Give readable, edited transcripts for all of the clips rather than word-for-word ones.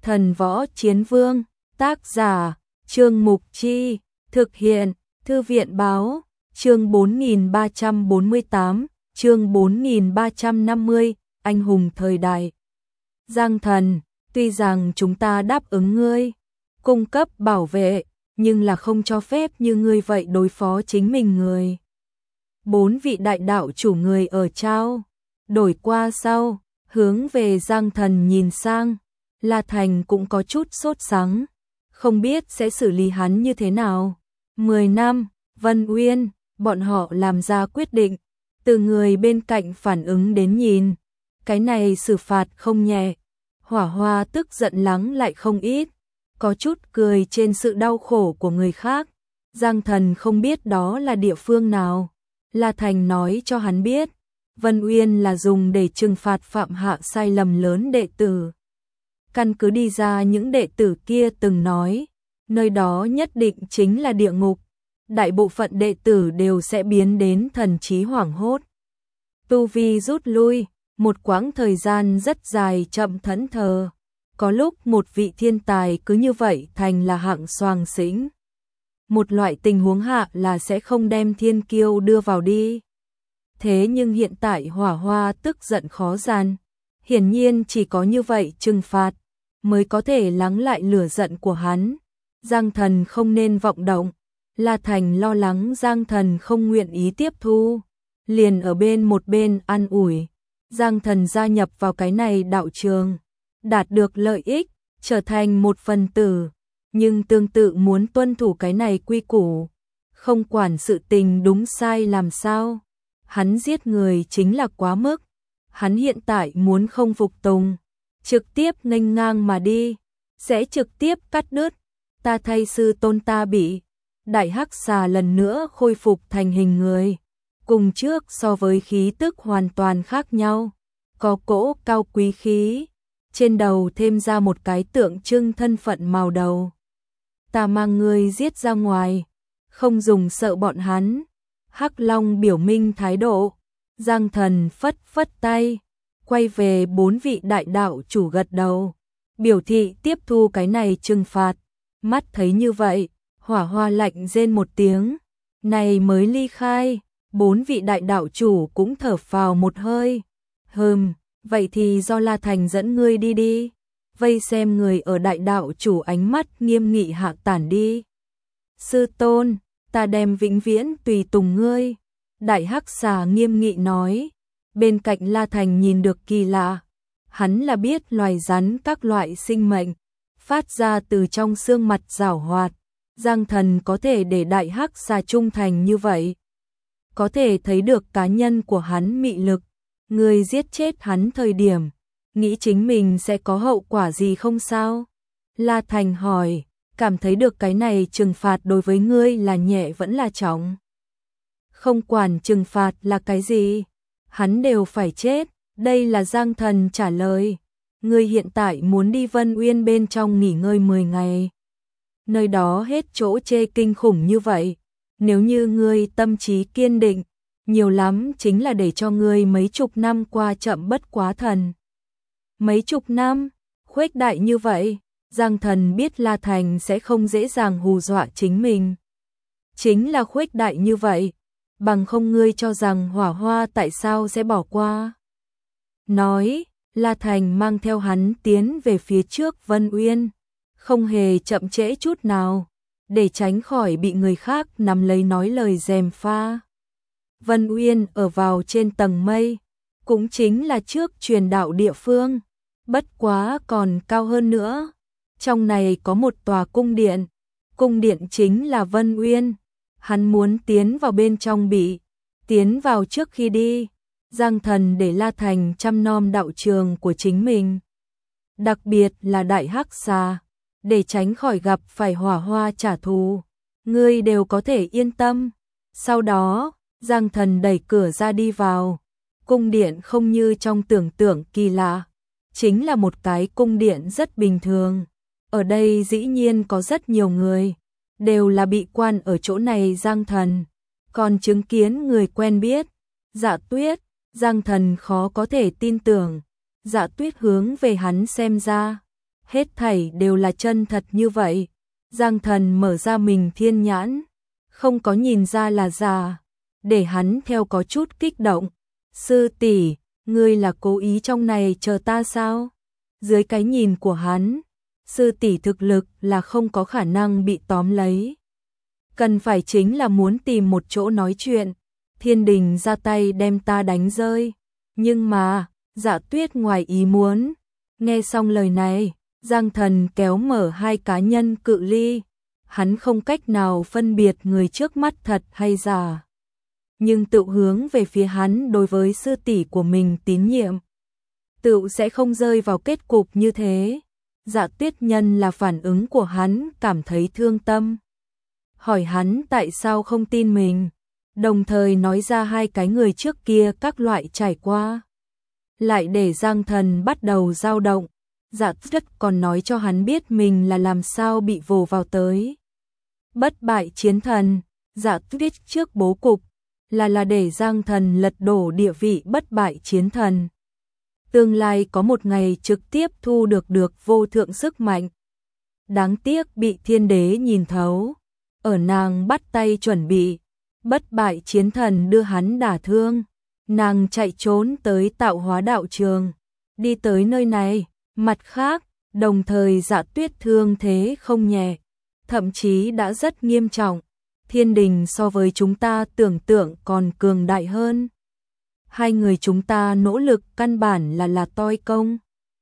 Thần Võ Chiến Vương, tác giả, Trương Mục Chi, thực hiện, Thư viện Báo, chương 4348, chương 4350, anh hùng thời đại. Giang Thần, tuy rằng chúng ta đáp ứng ngươi, cung cấp bảo vệ, nhưng là không cho phép như ngươi vậy đối phó chính mình người. 4 vị đại đạo chủ người ở trao đổi qua sau, hướng về Giang Thần nhìn sang, La Thành cũng có chút sốt sắng, không biết sẽ xử lý hắn như thế nào. 10 năm, Vân Uyên, bọn họ làm ra quyết định, từ người bên cạnh phản ứng đến nhìn, cái này xử phạt không nhẹ. Hỏa Hoa tức giận lắng lại không ít, có chút cười trên sự đau khổ của người khác. Giang Thần không biết đó là địa phương nào. La Thành nói cho hắn biết, Vân Uyên là dùng để trừng phạt phạm hạ sai lầm lớn đệ tử. Căn cứ đi ra những đệ tử kia từng nói, nơi đó nhất định chính là địa ngục. Đại bộ phận đệ tử đều sẽ biến đến thần trí hoảng hốt. Tu vi rút lui, một quãng thời gian rất dài chậm thẫn thờ. Có lúc một vị thiên tài cứ như vậy thành là hạng soàng xĩnh. Một loại tình huống hạ là sẽ không đem thiên kiêu đưa vào đi. Thế nhưng hiện tại Hỏa Hoa tức giận khó gian. Hiển nhiên chỉ có như vậy trừng phạt mới có thể lắng lại lửa giận của hắn. Giang Thần không nên vọng động. La Thành lo lắng Giang Thần không nguyện ý tiếp thu, liền ở một bên an ủi. Giang Thần gia nhập vào cái này đạo trường, đạt được lợi ích, trở thành một phần tử, nhưng tương tự muốn tuân thủ cái này quy củ, không quản sự tình đúng sai làm sao. Hắn giết người chính là quá mức, hắn hiện tại muốn không phục tùng, trực tiếp nghênh ngang mà đi, sẽ trực tiếp cắt đứt. Ta thay sư tôn ta bị Đại Hắc Xà lần nữa khôi phục thành hình người, cùng trước so với khí tức hoàn toàn khác nhau, có cỗ cao quý khí, trên đầu thêm ra một cái tượng trưng thân phận màu đầu. Ta mang ngươi giết ra ngoài, không dùng sợ bọn hắn. Hắc Long biểu minh thái độ. Giang Thần phất phất tay, quay về 4 vị đại đạo chủ gật đầu, biểu thị tiếp thu cái này trừng phạt. Mắt thấy như vậy, Hỏa Hoa lạnh rên một tiếng, này mới ly khai. 4 vị đại đạo chủ cũng thở phào một hơi. Vậy thì do La Thành dẫn ngươi đi đi. Vây xem người ở đại đạo chủ ánh mắt nghiêm nghị hạ tản đi. Sư tôn, ta đem vĩnh viễn tùy tùng ngươi. Đại Hắc Xà nghiêm nghị nói. Bên cạnh La Thành nhìn được kỳ lạ. Hắn là biết loài rắn các loại sinh mệnh, phát ra từ trong xương mặt giảo hoạt. Giang Thần có thể để Đại Hắc Xà trung thành như vậy, có thể thấy được cá nhân của hắn mị lực. Người giết chết hắn thời điểm, nghĩ chính mình sẽ có hậu quả gì không sao? La Thành hỏi, cảm thấy được cái này trừng phạt đối với ngươi là nhẹ vẫn là trọng? Không quản trừng phạt là cái gì, hắn đều phải chết. Đây là Giang Thần trả lời. Ngươi hiện tại muốn đi Vân Uyên bên trong nghỉ ngơi 10 ngày. Nơi đó hết chỗ chê kinh khủng như vậy. Nếu như ngươi tâm trí kiên định, nhiều lắm chính là để cho ngươi mấy chục năm qua chậm bất quá thần. Mấy chục năm, khuếch đại như vậy, Giang Thần biết La Thành sẽ không dễ dàng hù dọa chính mình. Chính là khuếch đại như vậy, bằng không ngươi cho rằng Hỏa Hoa tại sao sẽ bỏ qua. Nói, La Thành mang theo hắn tiến về phía trước Vân Uyên, không hề chậm trễ chút nào, để tránh khỏi bị người khác nắm lấy nói lời gièm pha. Vân Uyên ở vào trên tầng mây, cũng chính là trước truyền đạo địa phương, bất quá còn cao hơn nữa. Trong này có một tòa cung điện chính là Vân Uyên. Hắn muốn tiến vào bên trong bị tiến vào trước khi đi. Giang Thần để La Thành chăm nom đạo trường của chính mình, đặc biệt là Đại Hắc Xà, để tránh khỏi gặp phải Hỏa Hoa trả thù. Ngươi đều có thể yên tâm. Sau đó, Giang Thần đẩy cửa ra đi vào. Cung điện không như trong tưởng tượng kỳ lạ, chính là một cái cung điện rất bình thường. Ở đây dĩ nhiên có rất nhiều người, đều là bị quan ở chỗ này. Giang Thần còn chứng kiến người quen biết, Dạ Tuyết. Giang Thần khó có thể tin tưởng. Dạ Tuyết hướng về hắn xem ra, hết thảy đều là chân thật như vậy. Giang Thần mở ra mình thiên nhãn, không có nhìn ra là giả, để hắn theo có chút kích động. Sư tỷ, ngươi là cố ý trong này chờ ta sao? Dưới cái nhìn của hắn, sư tỷ thực lực là không có khả năng bị tóm lấy. Cần phải chính là muốn tìm một chỗ nói chuyện. Thiên Đình ra tay đem ta đánh rơi. Nhưng mà, Dạ Tuyết ngoài ý muốn. Nghe xong lời này, Giang Thần kéo mở hai cá nhân cự ly. Hắn không cách nào phân biệt người trước mắt thật hay giả. Nhưng tự hướng về phía hắn đối với sư tỷ của mình tín nhiệm. Tự sẽ không rơi vào kết cục như thế. Dạ Tuyết nhân là phản ứng của hắn cảm thấy thương tâm. Hỏi hắn tại sao không tin mình. Đồng thời nói ra hai cái người trước kia các loại trải qua. Lại để Giang Thần bắt đầu dao động. Dạ Tuyết còn nói cho hắn biết mình là làm sao bị vồ vào tới. Bất bại chiến thần. Dạ Tuyết trước bố cục là để Giang Thần lật đổ địa vị bất bại chiến thần. Tương lai có một ngày trực tiếp thu được vô thượng sức mạnh. Đáng tiếc bị thiên đế nhìn thấu. Ở nàng bắt tay chuẩn bị, bất bại chiến thần đưa hắn đả thương. Nàng chạy trốn tới tạo hóa đạo trường. Đi tới nơi này, mặt khác, đồng thời Dạ Tuyết thương thế không nhẹ. Thậm chí đã rất nghiêm trọng. Thiên Đình so với chúng ta tưởng tượng còn cường đại hơn. Hai người chúng ta nỗ lực căn bản là toi công.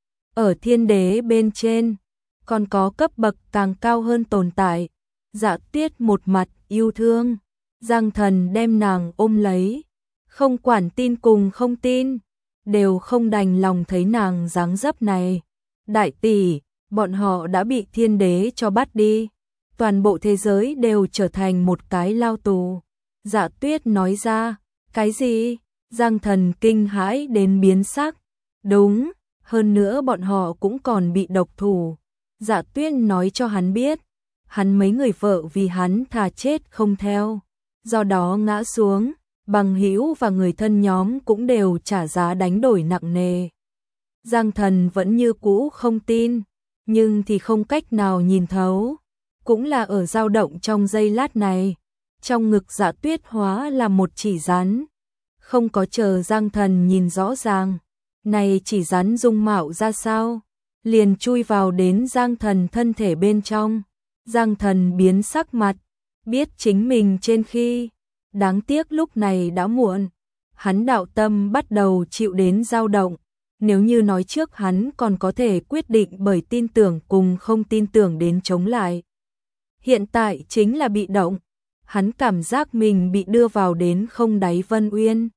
Ở thiên đế bên trên, còn có cấp bậc càng cao hơn tồn tại. Dạ Tuyết một mặt yêu thương. Giang Thần đem nàng ôm lấy. Không quản tin cùng không tin, đều không đành lòng thấy nàng dáng dấp này. Đại tỷ, bọn họ đã bị thiên đế cho bắt đi. Toàn bộ thế giới đều trở thành một cái lao tù. Dạ Tuyết nói ra, cái gì? Giang Thần kinh hãi đến biến sắc. Đúng, hơn nữa bọn họ cũng còn bị độc thủ. Dạ Tuyết nói cho hắn biết, hắn mấy người vợ vì hắn thà chết không theo. Do đó ngã xuống, bằng hữu và người thân nhóm cũng đều trả giá đánh đổi nặng nề. Giang Thần vẫn như cũ không tin, nhưng thì không cách nào nhìn thấu. Cũng là ở dao động trong giây lát này. Trong ngực Dạ Tuyết hóa là một chỉ rắn. Không có chờ Giang Thần nhìn rõ ràng. Này chỉ rắn dung mạo ra sao? Liền chui vào đến Giang Thần thân thể bên trong. Giang Thần biến sắc mặt. Biết chính mình trên khi. Đáng tiếc lúc này đã muộn. Hắn đạo tâm bắt đầu chịu đến dao động. Nếu như nói trước hắn còn có thể quyết định bởi tin tưởng cùng không tin tưởng đến chống lại. Hiện tại chính là bị động. Hắn cảm giác mình bị đưa vào đến không đáy Vân Uyên.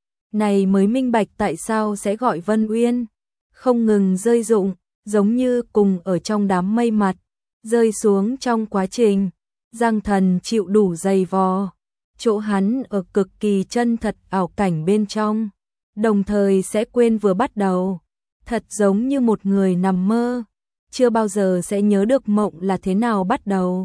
Này mới minh bạch tại sao sẽ gọi Vân Uyên. Không ngừng rơi rụng, giống như cùng ở trong đám mây mặt. Rơi xuống trong quá trình. Giang Thần chịu đủ dày vò. Chỗ hắn ở cực kỳ chân thật ảo cảnh bên trong. Đồng thời sẽ quên vừa bắt đầu. Thật giống như một người nằm mơ. Chưa bao giờ sẽ nhớ được mộng là thế nào bắt đầu.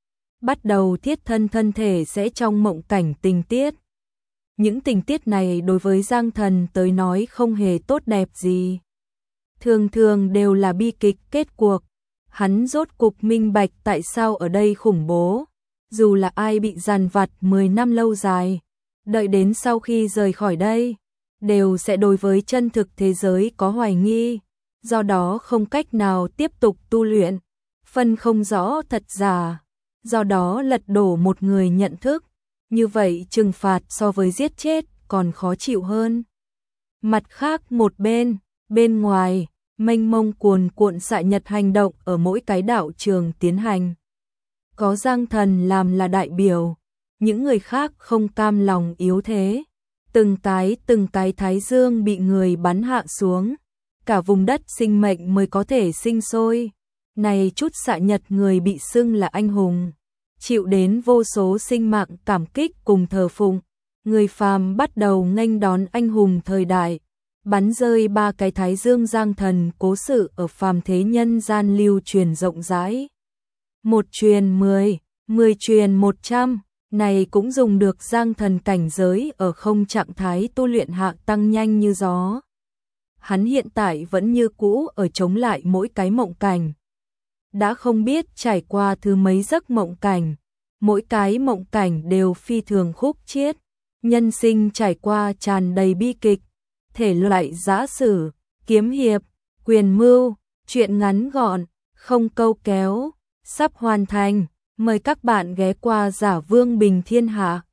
Bắt đầu thiết thân thể sẽ trong mộng cảnh tình tiết. Những tình tiết này đối với Giang Thần tới nói không hề tốt đẹp gì. Thường thường đều là bi kịch kết cuộc. Hắn rốt cục minh bạch tại sao ở đây khủng bố. Dù là ai bị dằn vặt 10 năm lâu dài, đợi đến sau khi rời khỏi đây, đều sẽ đối với chân thực thế giới có hoài nghi. Do đó không cách nào tiếp tục tu luyện, phân không rõ thật giả. Do đó lật đổ một người nhận thức, như vậy trừng phạt so với giết chết còn khó chịu hơn. Mặt khác một bên ngoài, mênh mông cuồn cuộn xạ nhật hành động ở mỗi cái đạo trường tiến hành. Có Giang Thần làm là đại biểu, những người khác không cam lòng yếu thế. Từng cái thái dương bị người bắn hạ xuống, cả vùng đất sinh mệnh mới có thể sinh sôi. Này chút xạ nhật người bị xưng là anh hùng, chịu đến vô số sinh mạng cảm kích cùng thờ phụng. Người phàm bắt đầu nghênh đón anh hùng thời đại, bắn rơi 3 cái thái dương Giang Thần cố sự ở phàm thế nhân gian lưu truyền rộng rãi. 1 truyền 10, 10 truyền 100, này cũng dùng được Giang Thần cảnh giới ở không trạng thái tu luyện hạ tăng nhanh như gió. hắn hiện tại vẫn như cũ ở chống lại mỗi cái mộng cảnh. Đã không biết trải qua thứ mấy giấc mộng cảnh, mỗi cái mộng cảnh đều phi thường khúc chiết, nhân sinh trải qua tràn đầy bi kịch, thể loại giã sử, kiếm hiệp, quyền mưu, truyện ngắn gọn, không câu kéo, sắp hoàn thành, mời các bạn ghé qua Giả Vương Bình Thiên Hạ.